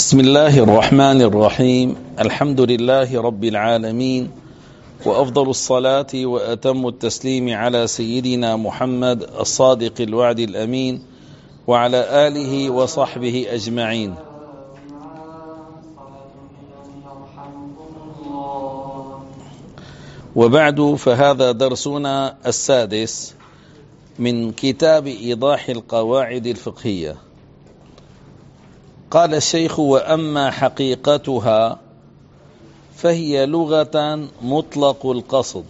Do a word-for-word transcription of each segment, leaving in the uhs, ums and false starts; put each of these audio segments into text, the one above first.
بسم الله الرحمن الرحيم. الحمد لله رب العالمين، وأفضل الصلاة وأتم التسليم على سيدنا محمد الصادق الوعد الأمين وعلى آله وصحبه أجمعين. وبعد، فهذا درسنا السادس من كتاب إيضاح القواعد الفقهية. قال الشيخ: وأما حقيقتها فهي لغة مطلق القصد،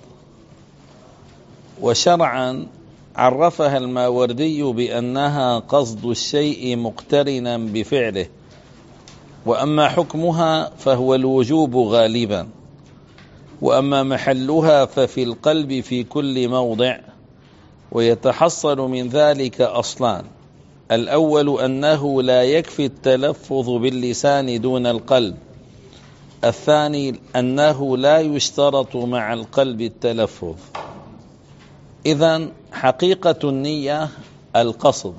وشرعا عرفها الماوردي بأنها قصد الشيء مقترنا بفعله، وأما حكمها فهو الوجوب غالبا، وأما محلها ففي القلب في كل موضع، ويتحصل من ذلك أصلان: الأول أنه لا يكفي التلفظ باللسان دون القلب، الثاني أنه لا يشترط مع القلب التلفظ. إذن حقيقة النية القصد،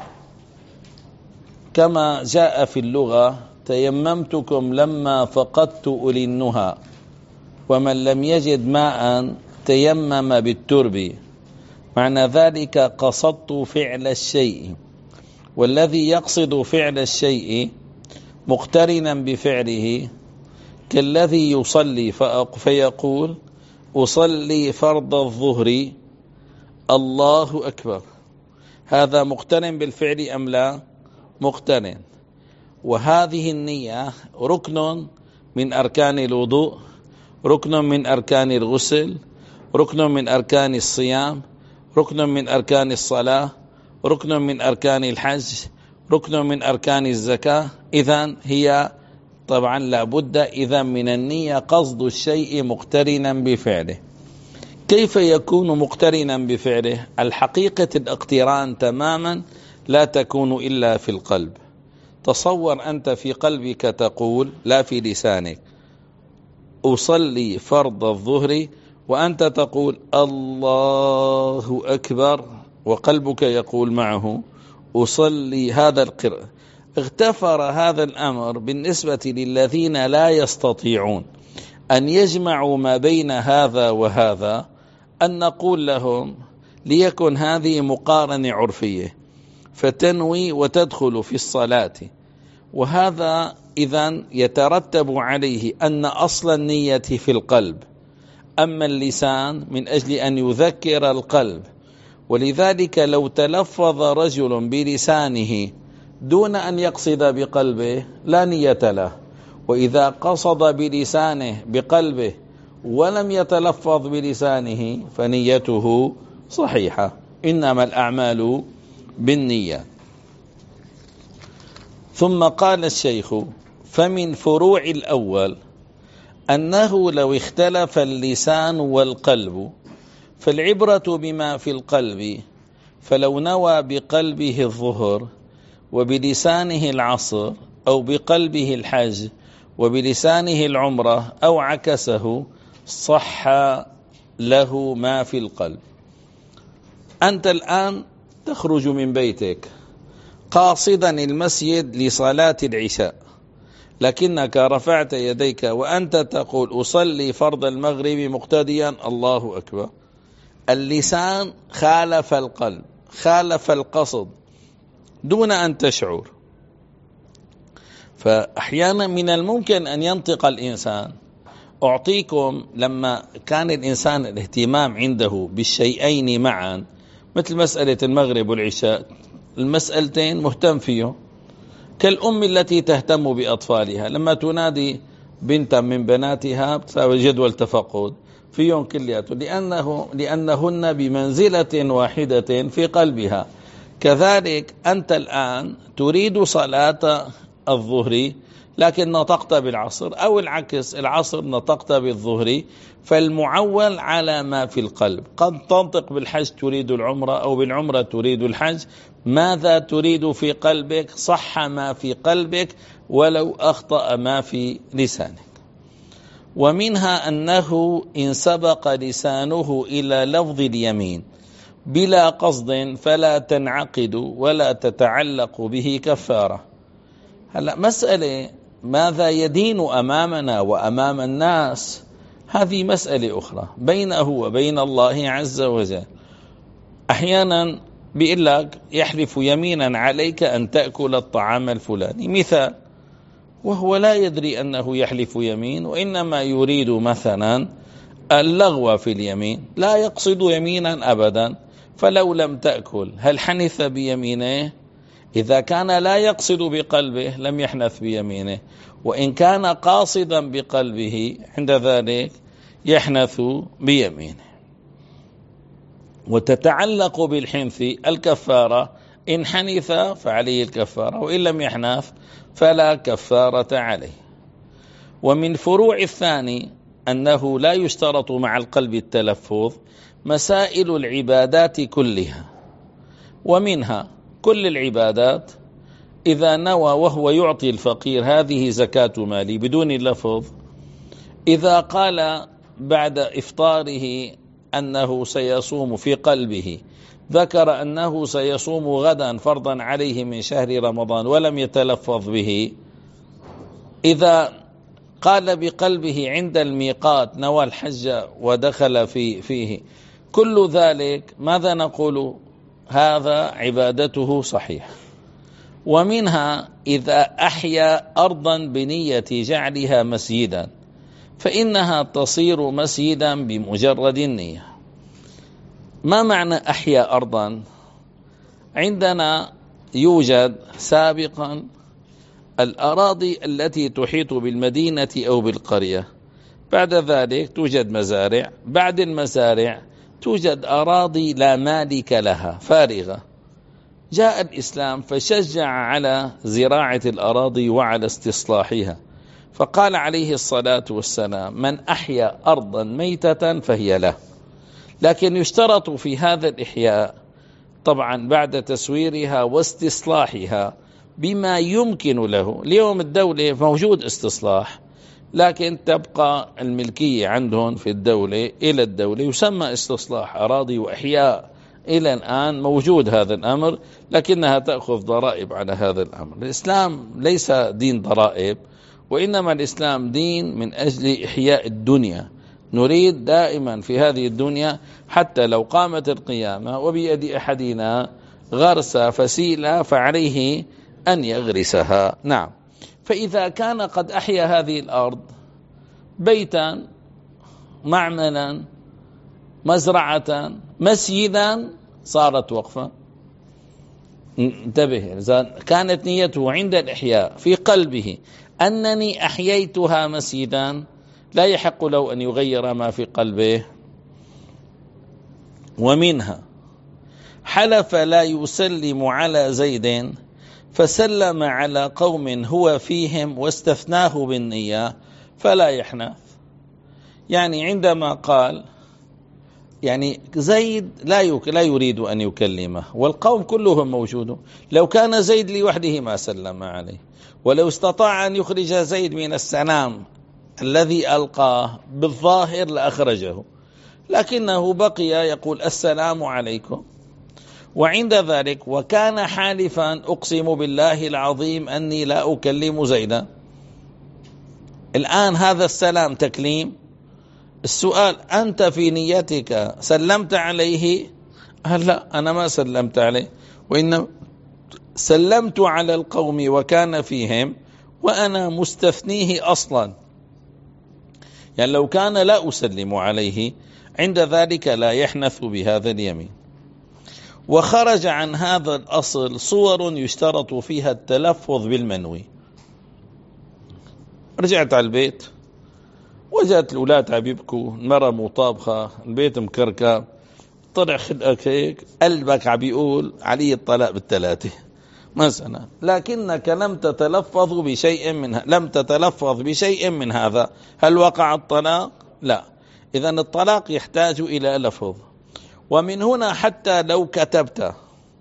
كما جاء في اللغة: تيممتكم لما فقدت أولي النهى، ومن لم يجد ماء تيمم بالترب. معنى ذلك قصدت فعل الشيء، والذي يقصد فعل الشيء مقترنا بفعله، كالذي يصلي فيقول: أصلي فرض الظهر الله أكبر. هذا مقترن بالفعل أم لا؟ مقترن. وهذه النية ركن من أركان الوضوء، ركن من أركان الغسل، ركن من أركان الصيام، ركن من أركان الصلاة، ركن من أركان الحج، ركن من أركان الزكاة. إذن هي طبعا لابد إذن من النية قصد الشيء مقترنا بفعله. كيف يكون مقترنا بفعله؟ الحقيقة الاقتران تماما لا تكون إلا في القلب. تصور أنت في قلبك تقول، لا في لسانك، أصلي فرض الظهر، وأنت تقول الله أكبر، وقلبك يقول معه أصلي. هذا القراءة اغتفر هذا الأمر بالنسبة للذين لا يستطيعون أن يجمعوا ما بين هذا وهذا، أن نقول لهم: ليكن هذه مقارنة عرفية، فتنوي وتدخل في الصلاة. وهذا إذن يترتب عليه أن أصل النية في القلب، أما اللسان من أجل أن يذكر القلب. ولذلك لو تلفظ رجل بلسانه دون أن يقصد بقلبه لا نية له، وإذا قصد بلسانه بقلبه ولم يتلفظ بلسانه فنيته صحيحة. إنما الأعمال بالنية. ثم قال الشيخ: فمن فروع الأول أنه لو اختلف اللسان والقلب فالعبرة بما في القلب، فلو نوى بقلبه الظهر وبلسانه العصر، أو بقلبه الحج وبلسانه العمرة، أو عكسه، صح له ما في القلب. أنت الآن تخرج من بيتك قاصدا المسجد لصلاة العشاء، لكنك رفعت يديك وأنت تقول أصلي فرض المغرب مقتديا الله أكبر. اللسان خالف القلب، خالف القصد دون أن تشعر. فأحيانا من الممكن أن ينطق الإنسان. أعطيكم لما كان الإنسان الاهتمام عنده بالشيئين معا، مثل مسألة المغرب والعشاء، المسألتين مهتم فيهم، كالأم التي تهتم بأطفالها لما تنادي بنتا من بناتها بتساوي جدول تفقد في يوم كلياته، لأنه لأنهن بمنزلة واحدة في قلبها. كذلك أنت الآن تريد صلاة الظهر لكن نطقت بالعصر، أو العكس، العصر نطقت بالظهر، فالمعول على ما في القلب. قد تنطق بالحج تريد العمرة، أو بالعمرة تريد الحج. ماذا تريد في قلبك؟ صح ما في قلبك ولو أخطأ ما في لسانك. ومنها أنه إن سبق لسانه إلى لفظ اليمين بلا قصد فلا تنعقد ولا تتعلق به كفارة. هلأ مسألة ماذا يدين أمامنا وأمام الناس هذه مسألة أخرى بينه وبين الله عز وجل. أحيانا بيقول لك يحلف يمينا عليك أن تأكل الطعام الفلاني مثال، وهو لا يدري أنه يحلف يمين، وإنما يريد مثلا اللغو في اليمين، لا يقصد يمينا أبدا. فلو لم تأكل هل حنث بيمينه؟ إذا كان لا يقصد بقلبه لم يحنث بيمينه، وإن كان قاصدا بقلبه عند ذلك يحنث بيمينه. وتتعلق بالحنث الكفارة، إن حنث فعليه الكفارة، وإن لم يحنث فلا كفارة عليه. ومن فروع الثاني أنه لا يشترط مع القلب التلفظ مسائل العبادات كلها، ومنها كل العبادات إذا نوى وهو يعطي الفقير هذه زكاة مالي بدون اللفظ، إذا قال بعد إفطاره أنه سيصوم في قلبه، ذكر أنه سيصوم غدا فرضا عليه من شهر رمضان ولم يتلفظ به، إذا قال بقلبه عند الميقات نوى الحج ودخل في فيه، كل ذلك ماذا نقول؟ هذا عبادته صحيح. ومنها إذا أحيا أرضا بنية جعلها مسجدا فإنها تصير مسجدا بمجرد النية. ما معنى أحيا أرضا؟ عندنا يوجد سابقا الأراضي التي تحيط بالمدينة أو بالقرية، بعد ذلك توجد مزارع، بعد المزارع توجد أراضي لا مالك لها فارغة. جاء الإسلام فشجع على زراعة الأراضي وعلى استصلاحها، فقال عليه الصلاة والسلام: من أحيا أرضا ميتة فهي له. لكن يشترط في هذا الإحياء طبعا بعد تسويرها واستصلاحها بما يمكن له. اليوم الدولة موجود استصلاح، لكن تبقى الملكية عندهم في الدولة إلى الدولة، يسمى استصلاح أراضي وإحياء، إلى الآن موجود هذا الأمر، لكنها تأخذ ضرائب على هذا الأمر. الإسلام ليس دين ضرائب، وإنما الإسلام دين من أجل إحياء الدنيا. نريد دائما في هذه الدنيا حتى لو قامت القيامة وبيد أحدنا غرس فسيلة فعليه أن يغرسها. نعم. فإذا كان قد أحيا هذه الأرض بيتا، معملا، مزرعة، مسجدا، صارت وقفا. انتبه، إذا كانت نيته عند الإحياء في قلبه أنني أحييتها مسجدا، لا يحق له أن يغير ما في قلبه. ومنها حلف لا يسلم على زيد فسلم على قوم هو فيهم واستثناه بالنية فلا يحنث. يعني عندما قال يعني زيد لا لا يريد أن يكلمه والقوم كلهم موجودون، لو كان زيد لوحده ما سلم عليه، ولو استطاع أن يخرج زيد من السلام الذي ألقاه بالظاهر لأخرجه، لكنه بقي يقول السلام عليكم. وعند ذلك وكان حالفا أقسم بالله العظيم أني لا أكلم زيدا. الآن هذا السلام تكليم. السؤال: أنت في نيتك سلمت عليه؟ هل لا، أنا ما سلمت عليه، وإنما سلمت على القوم وكان فيهم وأنا مستثنيه أصلا. يعني لو كان لا أسلم عليه عند ذلك لا يحنث بهذا اليمين. وخرج عن هذا الأصل صور يشترط فيها التلفظ بالمنوي. رجعت على البيت وجدت الأولاد عم يبكوا، المرأة مطابخة، البيت مكركب، طلع خلقك هيك قلبك عم يقول علي الطلاق بالثلاثة مثلا، لكنك لم تتلفظ بشيء منها، لم تتلفظ بشيء من هذا، هل وقع الطلاق؟ لا. إذن الطلاق يحتاج إلى لفظ. ومن هنا حتى لو كتبت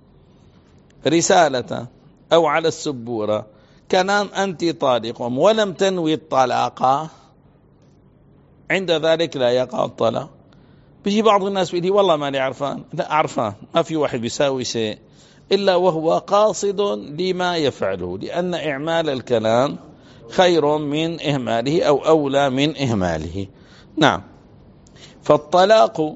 رسالة أو على السبورة كلام أنت طالق ولم تنوي الطلاق، عند ذلك لا يقع الطلاق. بيجي بعض الناس بيقول والله ماني عرفان. لا، عرفان. ما في واحد بيساوي شيء إلا وهو قاصد لما يفعله، لأن إعمال الكلام خير من إهماله أو أولى من إهماله. نعم. فالطلاق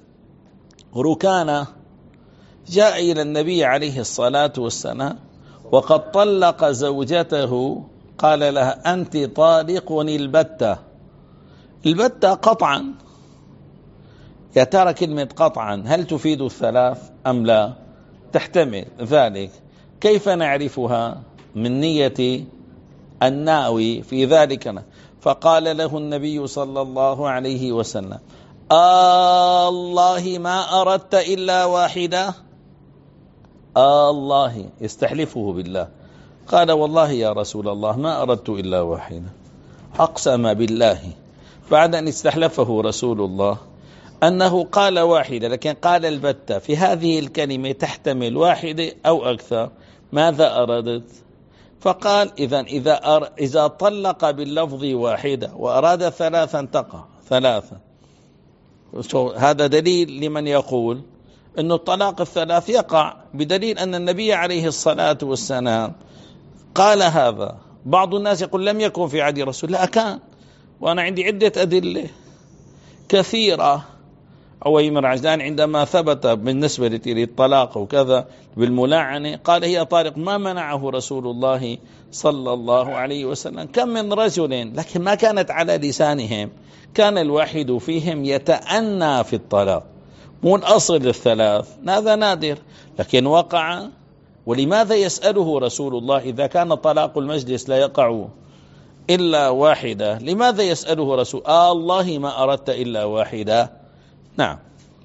ركانة جاء إلى النبي عليه الصلاة والسلام وقد طلق زوجته، قال لها أنت طالق البتة. البتة قطعا. يا ترى كلمة قطعا هل تفيد الثلاث أم لا؟ تحتمل ذلك. كيف نعرفها؟ من نية الناوي في ذلك. فقال له النبي صلى الله عليه وسلم آه الله ما أردت إلا واحدة. آه الله يستحلفه بالله. قال والله يا رسول الله ما أردت إلا واحدة. أقسم بالله بعد أن استحلفه رسول الله أنه قال واحدة، لكن قال البتة. في هذه الكلمة تحتمل واحدة أو أكثر. ماذا أردت؟ فقال إذا إذا أر... إذا طلق باللفظ واحدة وأراد ثلاثا تقع ثلاثا. هذا دليل لمن يقول أن الطلاق الثلاث يقع، بدليل أن النبي عليه الصلاة والسلام قال هذا. بعض الناس يقول لم يكن في عهد رسول الله. كان، وأنا عندي عدة أدلة كثيرة. عويم العجلان عندما ثبت بالنسبة للطلاق وكذا بالملاعنة قال هي طارق، ما منعه رسول الله صلى الله عليه وسلم. كم من رجل لكن ما كانت على لسانهم، كان الواحد فيهم يتأنى في الطلاق، مو الأصل الثلاث، هذا نادر لكن وقع. ولماذا يسأله رسول الله إذا كان طلاق المجلس لا يقع إلا واحدة؟ لماذا يسأله رسول آه الله ما أردت إلا واحدة؟ نعم.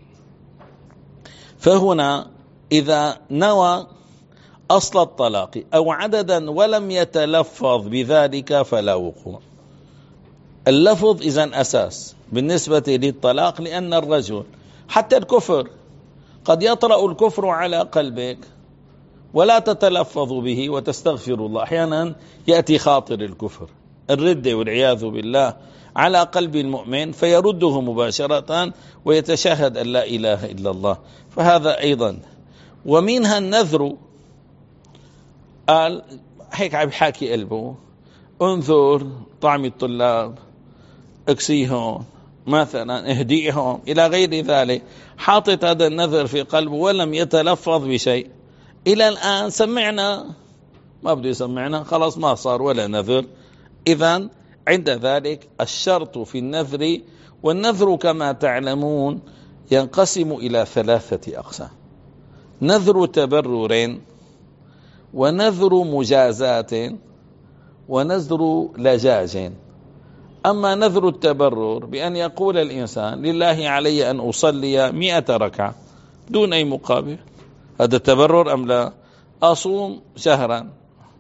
فهنا إذا نوى أصل الطلاق أو عددا ولم يتلفظ بذلك فلا وقوع. اللفظ إذن أساس بالنسبة للطلاق، لأن الرجل حتى الكفر قد يطرأ الكفر على قلبك ولا تتلفظ به وتستغفر الله. أحيانا يأتي خاطر الكفر الردة والعياذ بالله على قلب المؤمن فيرده مباشرة ويتشهد أن لا إله إلا الله، فهذا أيضا. ومنها النذر. قال هيك عم حاكي قلبه انظر طعم الطلاب اكسيهم مثلا اهديهم إلى غير ذلك، حاطط هذا النذر في قلبه ولم يتلفظ بشيء. إلى الآن سمعنا ما بده يسمعنا، خلاص ما صار ولا نذر. إذن عند ذلك الشرط في النذر، والنذر كما تعلمون ينقسم إلى ثلاثة أقسام: نذر تبرر، ونذر مجازات، ونذر لجاج. أما نذر التبرر بأن يقول الإنسان لله علي أن أصلي مئة ركعة دون أي مقابل، هذا التبرر أم لا؟ أصوم شهرا،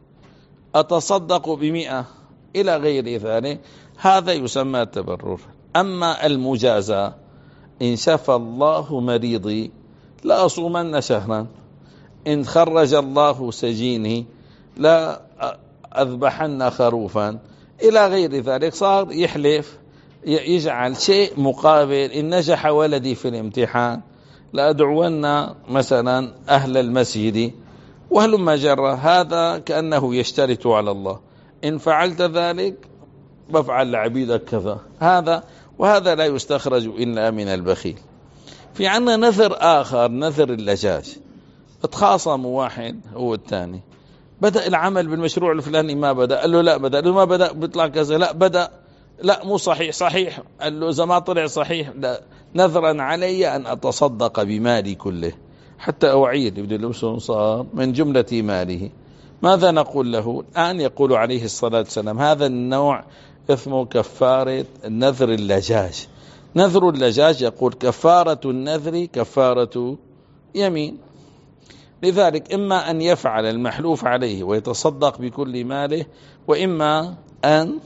أتصدق بمئة إلى غير ذلك، هذا يسمى التبرر. أما المجازة إن شفى الله مريضي لا أصومن شهرا، إن خرج الله سجيني لا أذبحن خروفا إلى غير ذلك. صار يحلف يجعل شيء مقابل، إن نجح ولدي في الامتحان لأدعون مثلا أهل المسجد وهلما جرى، هذا كأنه يشترط على الله إن فعلت ذلك بفعل لعبيدك كذا. هذا وهذا لا يستخرج إلا من البخيل. في عنا نذر آخر، نذر اللجاج. اتخاصم واحد هو الثاني، بدأ العمل بالمشروع الفلاني ما بدأ، قال له لا بدأ، قال له ما بدأ بيطلع كذا، لا بدأ، لا مو صحيح، صحيح، قال له إذا ما طلع صحيح لا، نذرا علي أن أتصدق بمالي كله حتى أوعي اللي بده يلبسه صار من جملة ماله. ماذا نقول له الآن؟ يقول عليه الصلاة والسلام هذا النوع اسمه كفارة نذر اللجاج. نذر اللجاج يقول كفارة النذر كفارة يمين. لذلك إما أن يفعل المحلوف عليه ويتصدق بكل ماله، وإما أن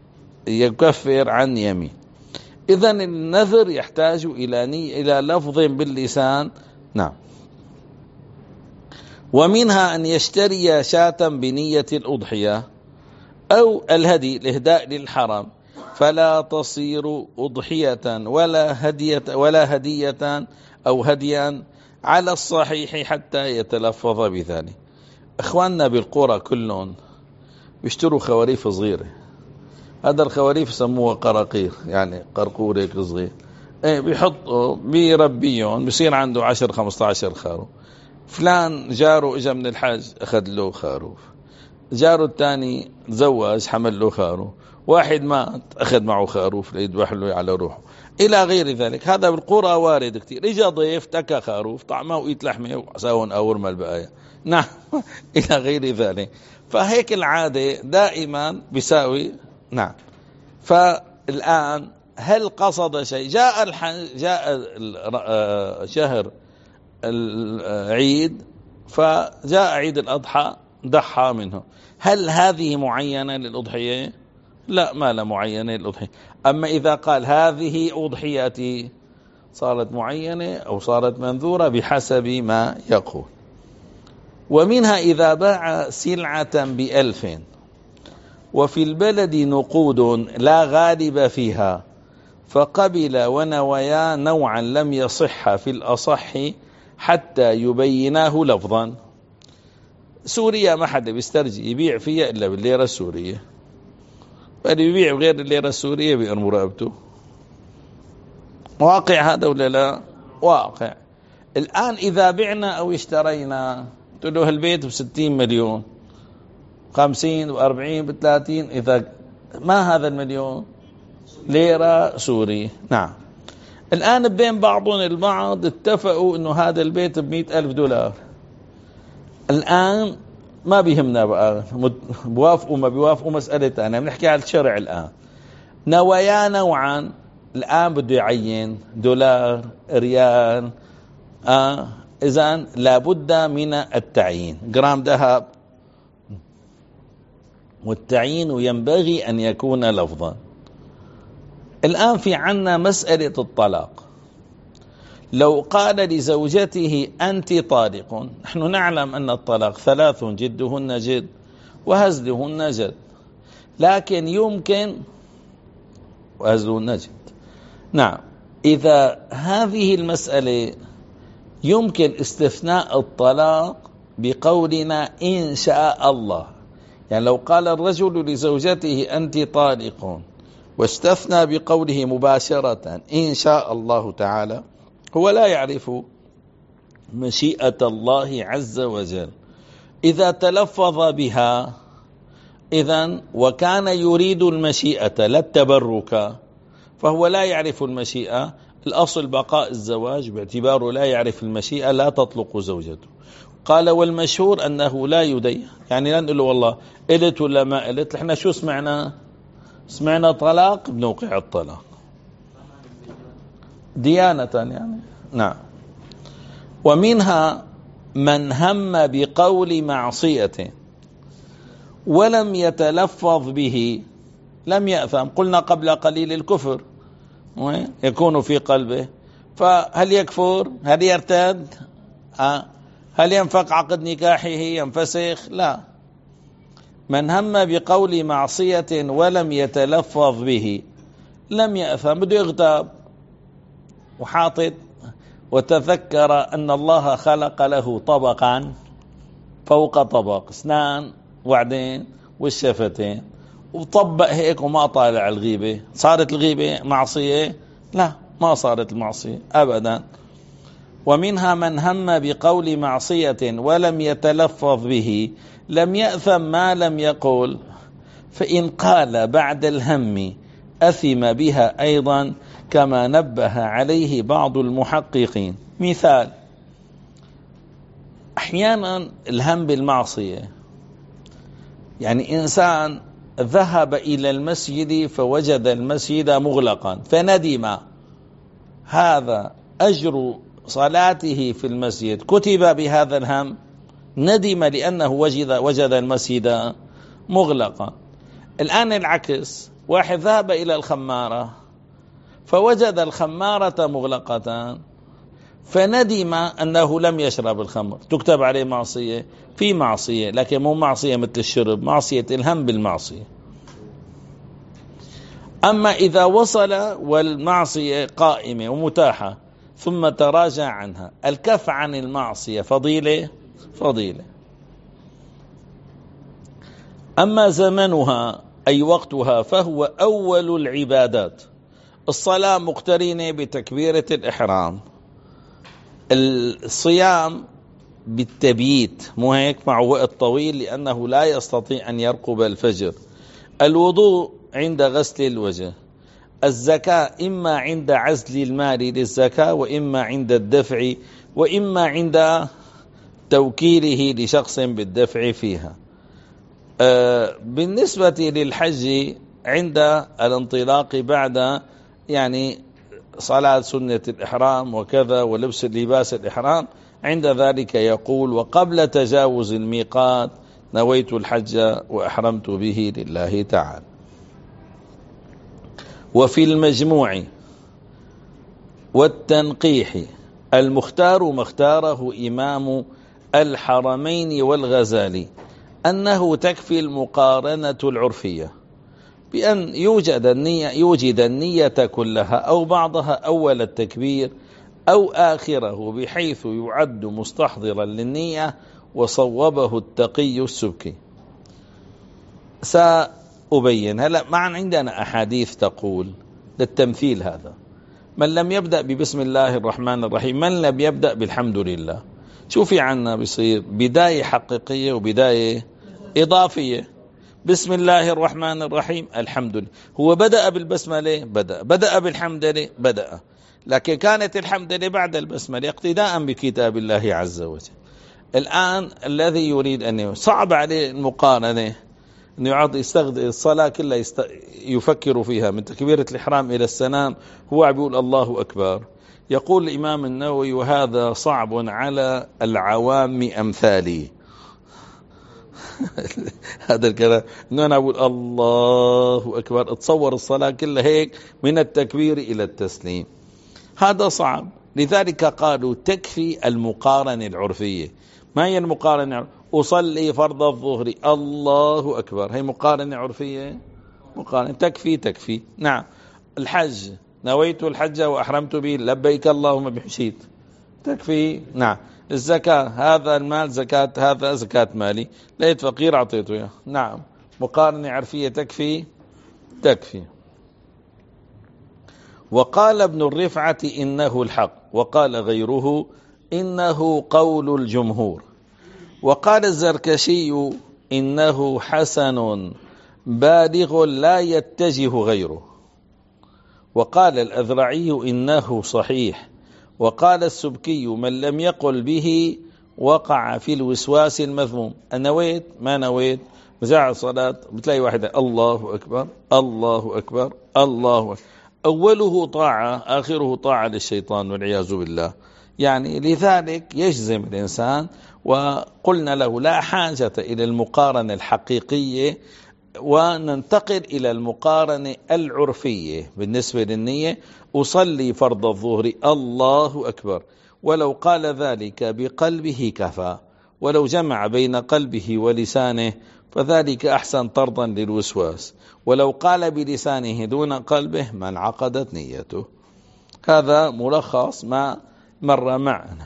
يكفر عن يمين. إذن النذر يحتاج إلى ني إلى لفظ باللسان. نعم. ومنها أن يشتري شاة بنية الأضحية أو الهدي الإهداء للحرم، فلا تصير أضحية ولا هدية ولا هدية أو هديا على الصحيح حتى يتلفظ بذلك. إخواننا بالقرى كلهم بيشتروا خواريف صغيرة، هذا الخواريف يسموها قراقير، يعني قرقور هيك صغير، ايه بيحطوا بيربيهم، بصير عنده عشر خمسة عشر خروف. فلان جاره اجا من الحج اخذ له خروف، جاره الثاني تزوج حمل له خروف، واحد مات اخذ معه خروف ليذبح له على روحه، الى غير ذلك. هذا بالقرى وارد كثير. اجا ضيف تكا خروف طعمه وقيت لحمه وساون اورما البقايا، نعم الى غير ذلك. فهيك العاده دائما بيساوي. نعم. فالان هل قصد شيء؟ جاء الحج، جاء شهر العيد، فجاء عيد الأضحى ضحى منه، هل هذه معينة للأضحية؟ لا، ما لا معينة للأضحية. أما إذا قال هذه أضحيتي صارت معينة أو صارت منذورة بحسب ما يقول. ومنها إذا باع سلعة بألف وفي البلد نقود لا غالب فيها فقبل ونويا نوعا لم يصح في الأصح حتى يبيناه لفظا. سوريا ما حدا بيسترجي يبيع فيها إلا بالليرة السورية، فاللي يبيع غير الليرة السورية بيقرم رقبته. واقع هذا ولا لا؟ واقع. الآن إذا بعنا أو اشترينا، تقول له البيت بستين مليون، خمسين وأربعين بثلاثين، إذا ما هذا المليون ليرة سوري. نعم. الآن بين بعضهم البعض اتفقوا إنه هذا البيت بمئة ألف دولار. الآن ما بيهمنا بقى بوافقوا ما بيوافقوا، مسألة أنا بنحكي على الشرع. الآن نوايا نوعا، الآن بده يعين دولار ريال، آه إذن لابد من التعيين. جرام ذهب، والتعيين ينبغي أن يكون لفظا. الآن في عنا مسألة الطلاق. لو قال لزوجته أنت طالق، نحن نعلم أن الطلاق ثلاث جدهن جد وهزلهن جد، لكن يمكن وهزلهن جد. نعم. إذا هذه المسألة يمكن استثناء الطلاق بقولنا إن شاء الله، يعني لو قال الرجل لزوجته أنت طالق واستثنى بقوله مباشرة إن شاء الله تعالى، هو لا يعرف مشيئة الله عز وجل. إذا تلفظ بها إذن وكان يريد المشيئة لا التبرك، فهو لا يعرف المشيئة. الأصل بقاء الزواج باعتباره لا يعرف المشيئة لا تطلق زوجته. قال والمشهور أنه لا يدين، يعني لا نقول له والله قلت ولا ما قلت، احنا شو سمعنا؟ سمعنا طلاق بنوقع الطلاق ديانة يعني. نعم. ومنها من هم بقول معصية ولم يتلفظ به لم يأثم. قلنا قبل قليل الكفر يكون في قلبه، فهل يكفر؟ هل يرتد؟ أه؟ هل ينفق عقد نكاحه ينفسخ؟ لا. من هم بقول معصية ولم يتلفظ به لم يأثم، بده يغتاب وحاطط وتذكر أن الله خلق له طبقا فوق طبق، اسنان وعدين والشفتين، وطبق هيك وما طالع الغيبة. صارت الغيبة معصية؟ لا، ما صارت المعصية أبدا. ومنها من هم بقول معصية ولم يتلفظ به لم يأثم ما لم يقول، فإن قال بعد الهم أثم بها أيضا كما نبه عليه بعض المحققين. مثال: أحيانا الهم بالمعصية، يعني إنسان ذهب إلى المسجد فوجد المسجد مغلقا فندم، هذا أجر صلاته في المسجد كتب بهذا الهم، ندم لأنه وجد, وجد المسجد مغلقا. الآن العكس، واحد ذهب إلى الخمارة فوجد الخمارة مغلقة فندم أنه لم يشرب الخمر، تكتب عليه معصية؟ في معصية، لكن مو معصية مثل الشرب، معصية الهم بالمعصية. أما إذا وصل والمعصية قائمة ومتاحة ثم تراجع عنها، الكف عن المعصية فضيلة؟ فضيلة. أما زمنها أي وقتها فهو أول العبادات. الصلاة مقترنة بتكبيرة الإحرام، الصيام بالتبييت مو هيك مع وقت طويل لأنه لا يستطيع أن يرقب الفجر، الوضوء عند غسل الوجه، الزكاة إما عند عزل المال للزكاة وإما عند الدفع وإما عند توكيله لشخص بالدفع فيها. آه بالنسبة للحج عند الانطلاق بعد يعني صلاة سنة الإحرام وكذا ولبس لباس الإحرام، عند ذلك يقول وقبل تجاوز الميقات نويت الحج وأحرمت به لله تعالى. وفي المجموع والتنقيح المختار ما اختاره إمام الحرمين والغزالي أنه تكفي المقارنة العرفية بأن يوجد النية يوجد النية كلها أو بعضها أول التكبير أو آخره بحيث يعد مستحضرا للنية، وصوبه التقي السبكي. سأبين هلا معا عندنا أحاديث تقول للتمثيل هذا: من لم يبدأ ببسم الله الرحمن الرحيم، من لم يبدأ بالحمد لله. شو في عنا بيصير بداية حقيقية وبداية إضافية. بسم الله الرحمن الرحيم الحمد لله، هو بدأ بالبسملة بدأ بدأ بالحمد لله بدأ، لكن كانت الحمد لله بعد البسملة اقتداء بكتاب الله عز وجل. الآن الذي يريد أن صعب عليه المقارنة أن يعطي يستخدم الصلاة كلها يست... يفكر فيها من تكبيرة الإحرام إلى السلام، هو يقول الله أكبر. يقول الإمام النووي وهذا صعب على العوام أمثالي. هذا الكلام انه انا اقول الله اكبر اتصور الصلاة كلها هيك من التكبير الى التسليم، هذا صعب. لذلك قالوا تكفي المقارنة العرفية. ما هي المقارنة؟ اصلي فرض الظهر الله اكبر، هي مقارنة عرفية، مقارنة تكفي تكفي. نعم. الحج نويت الحج واحرمت به لبيك اللهم بحشيت تكفي. نعم. الزكاة هذا المال زكاة، هذا زكاة مالي، لقيت فقير أعطيته إياه. نعم. مقارنة عرفية تكفي تكفي. وقال ابن الرفعة إنه الحق، وقال غيره إنه قول الجمهور، وقال الزركشي إنه حسن بالغ لا يتجه غيره، وقال الأذرعي إنه صحيح، وقال السبكي من لم يقل به وقع في الوسواس المذموم. نويت ما نويت مزاع الصلاة بتلاقي واحدة الله أكبر الله أكبر الله أكبر، أوله طاعة آخره طاعة للشيطان والعياذ بالله. يعني لذلك يجزم الإنسان، وقلنا له لا حاجة إلى المقارنة الحقيقية، وننتقل إلى المقارنة العرفية بالنسبة للنية. أصلي فرض الظهر الله أكبر، ولو قال ذلك بقلبه كفى، ولو جمع بين قلبه ولسانه فذلك أحسن طردا للوسواس، ولو قال بلسانه دون قلبه ما انعقدت نيته. هذا ملخص ما مر معنا.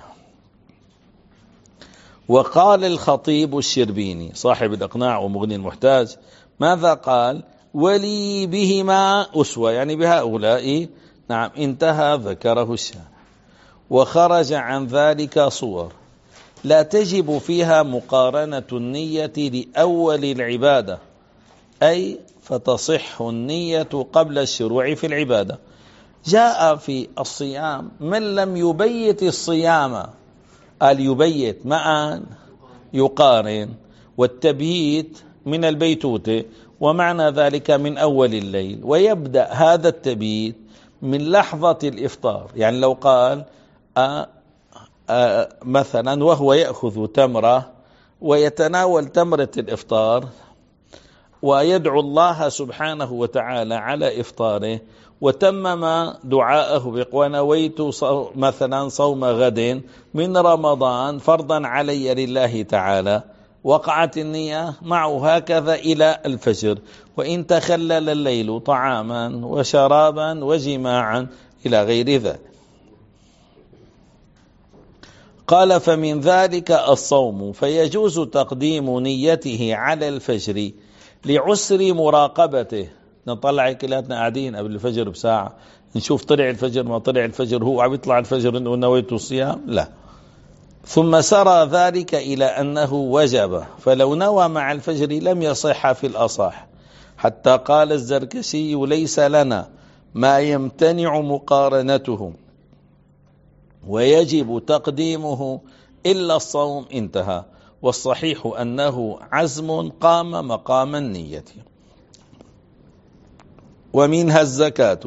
وقال الخطيب الشربيني صاحب الإقناع ومغني المحتاج ماذا قال؟ ولي بهما أسوة، يعني بهؤلاء. نعم. انتهى ذكره الشارع. وخرج عن ذلك صور لا تجب فيها مقارنة النية لأول العبادة، أي فتصح النية قبل الشروع في العبادة. جاء في الصيام من لم يبيت الصيام قال يبيت معا يقارن، والتبييت من البيتوتة، ومعنى ذلك من أول الليل، ويبدأ هذا التبييت من لحظة الإفطار. يعني لو قال آآ آآ مثلا وهو يأخذ تمرة ويتناول تمرة الإفطار ويدعو الله سبحانه وتعالى على إفطاره، وتمم دعاءه ونويت مثلا صوم غد من رمضان فرضا علي لله تعالى، وقعت النية معه هكذا إلى الفجر، وإن تخلل الليل طعاما وشرابا وجماعا إلى غير ذلك. قال فمن ذلك الصوم، فيجوز تقديم نيته على الفجر لعسر مراقبته. نطلع كلاتنا قاعدين قبل الفجر بساعة نشوف طلع الفجر ما طلع الفجر، هو عم يطلع الفجر انه نويت الصيام؟ لا. ثم سرى ذلك إلى أنه وجب، فلو نوى مع الفجر لم يصح في الأصح، حتى قال الزركشي ليس لنا ما يمتنع مقارنته ويجب تقديمه إلا الصوم، انتهى. والصحيح أنه عزم قام مقام النية. ومنها الزكاة،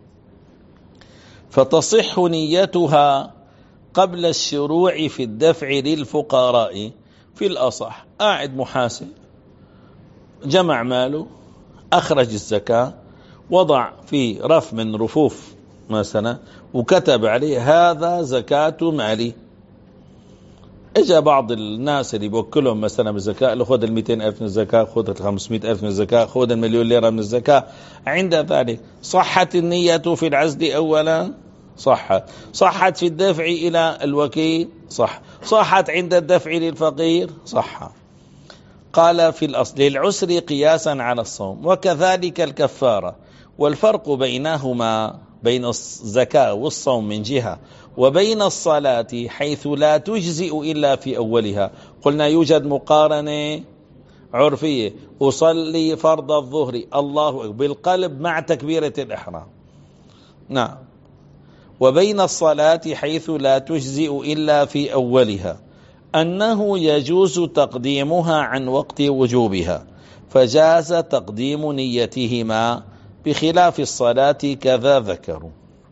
فتصح نيتها قبل الشروع في الدفع للفقراء في الأصح. قاعد محاسب جمع ماله، أخرج الزكاة، وضع في رف من رفوف مثلا وكتب عليه هذا زكاة مالي. اجا بعض الناس اللي بوكلهم مثلا بالزكاة، قال له خذ المئتين ألف من الزكاة، خذ الخمسمائة ألف من الزكاة، خذ المليون ليرة من الزكاة. عند ذلك صحت النية في العزل أولا، صحت. صحت في الدفع إلى الوكيل، صح. صحت عند الدفع للفقير، صح. قال في الأصل للعسر قياسا على الصوم، وكذلك الكفارة. والفرق بينهما بين الزكاة والصوم من جهة، وبين الصلاة حيث لا تجزئ إلا في أولها. قلنا يوجد مقارنة عرفية، أصلي فرض الظهر الله بالقلب مع تكبيرة الإحرام، نعم. وبين الصلاة حيث لا تجزئ إلا في أولها أنه يجوز تقديمها عن وقت وجوبها، فجاز تقديم نيتهما، بخلاف الصلاة كذا ذكروا.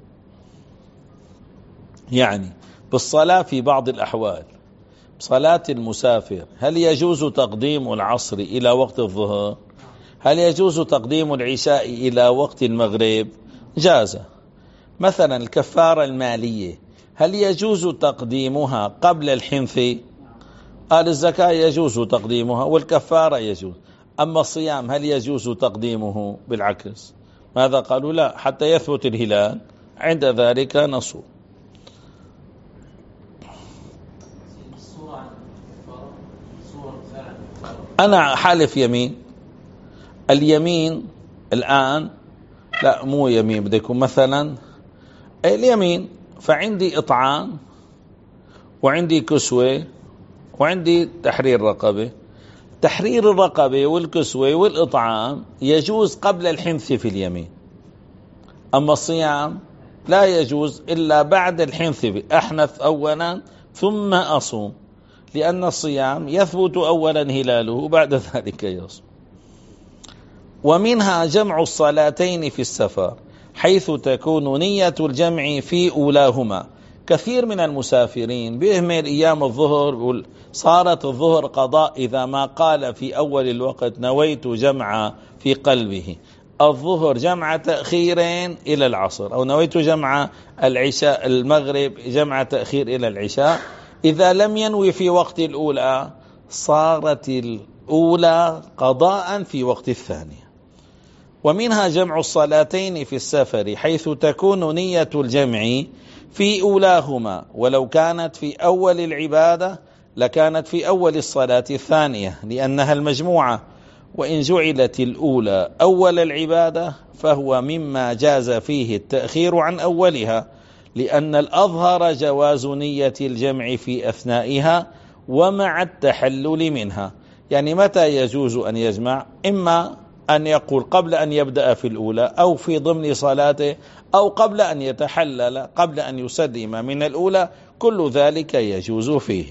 يعني بالصلاة في بعض الأحوال، صلاة المسافر هل يجوز تقديم العصر إلى وقت الظهر؟ هل يجوز تقديم العشاء إلى وقت المغرب؟ جاز. مثلا الكفارة المالية هل يجوز تقديمها قبل الحنث؟ قال الزكاة يجوز تقديمها والكفارة يجوز. أما الصيام هل يجوز تقديمه؟ بالعكس. ماذا قالوا؟ لا، حتى يثبت الهلال، عند ذلك نصوم. أنا حالف يمين، اليمين الآن لا مو يمين، بده يكون مثلا اليمين، فعندي إطعام وعندي كسوة وعندي تحرير رقبة. تحرير الرقبة والكسوة والإطعام يجوز قبل الحنث في اليمين، أما الصيام لا يجوز إلا بعد الحنث، أحنث أولا ثم أصوم، لأن الصيام يثبت أولا هلاله وبعد ذلك يصوم. ومنها جمع الصلاتين في السفر، حيث تكون نية الجمع في أولاهما. كثير من المسافرين بيهمل أيام الظهر، صارت الظهر قضاء إذا ما قال في أول الوقت نويت جمع في قلبه، الظهر جمع تأخيرين إلى العصر، أو نويت جمع العشاء المغرب جمع تأخير إلى العشاء. إذا لم ينوي في وقت الأولى صارت الأولى قضاء في وقت الثانية. ومنها جمع الصلاتين في السفر، حيث تكون نية الجمع في أولاهما، ولو كانت في أول العبادة لكانت في أول الصلاة الثانية لأنها المجموعة، وإن جعلت الأولى أول العبادة فهو مما جاز فيه التأخير عن أولها، لأن الأظهر جواز نية الجمع في أثنائها ومع التحلل منها. يعني متى يجوز أن يجمع؟ إما أن يقول قبل أن يبدأ في الأولى، أو في ضمن صلاته، أو قبل أن يتحلل، قبل أن يسلم من الأولى، كل ذلك يجوز فيه.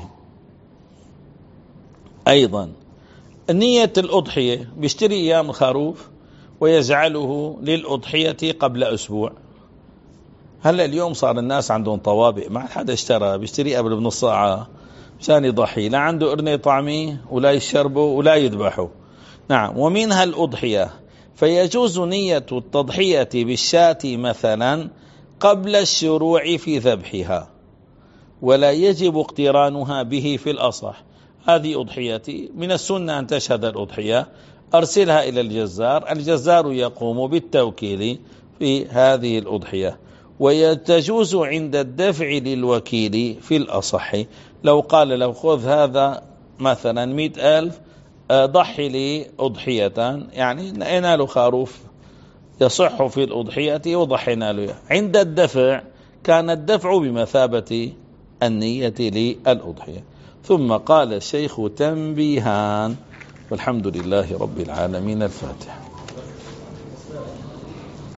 أيضا نية الأضحية، بيشتري أيام الخروف ويجعله للأضحية قبل أسبوع. هلا اليوم صار الناس عندهم طوابق، ما حدا اشترى، بيشتري قبل بنص ساعة مشان يضحي، لا عنده قرنة طعميه ولا يشربه ولا يذبحه. نعم. ومنها الأضحية، فيجوز نية التضحية بالشاة مثلا قبل الشروع في ذبحها، ولا يجب اقترانها به في الأصح. هذه أضحيتي، من السنة أن تشهد الأضحية، أرسلها إلى الجزار، الجزار يقوم بالتوكيل في هذه الأضحية. ويتجوز عند الدفع للوكيل في الأصح، لو قال لو خذ هذا مثلا مئة ألف ضحي لي أضحية، يعني نأينا له خروف يصح في الأضحية وضحينا له. عند الدفع كان الدفع بمثابة النية للأضحية. ثم قال الشيخ تنبيهان، والحمد لله رب العالمين. الفاتحة.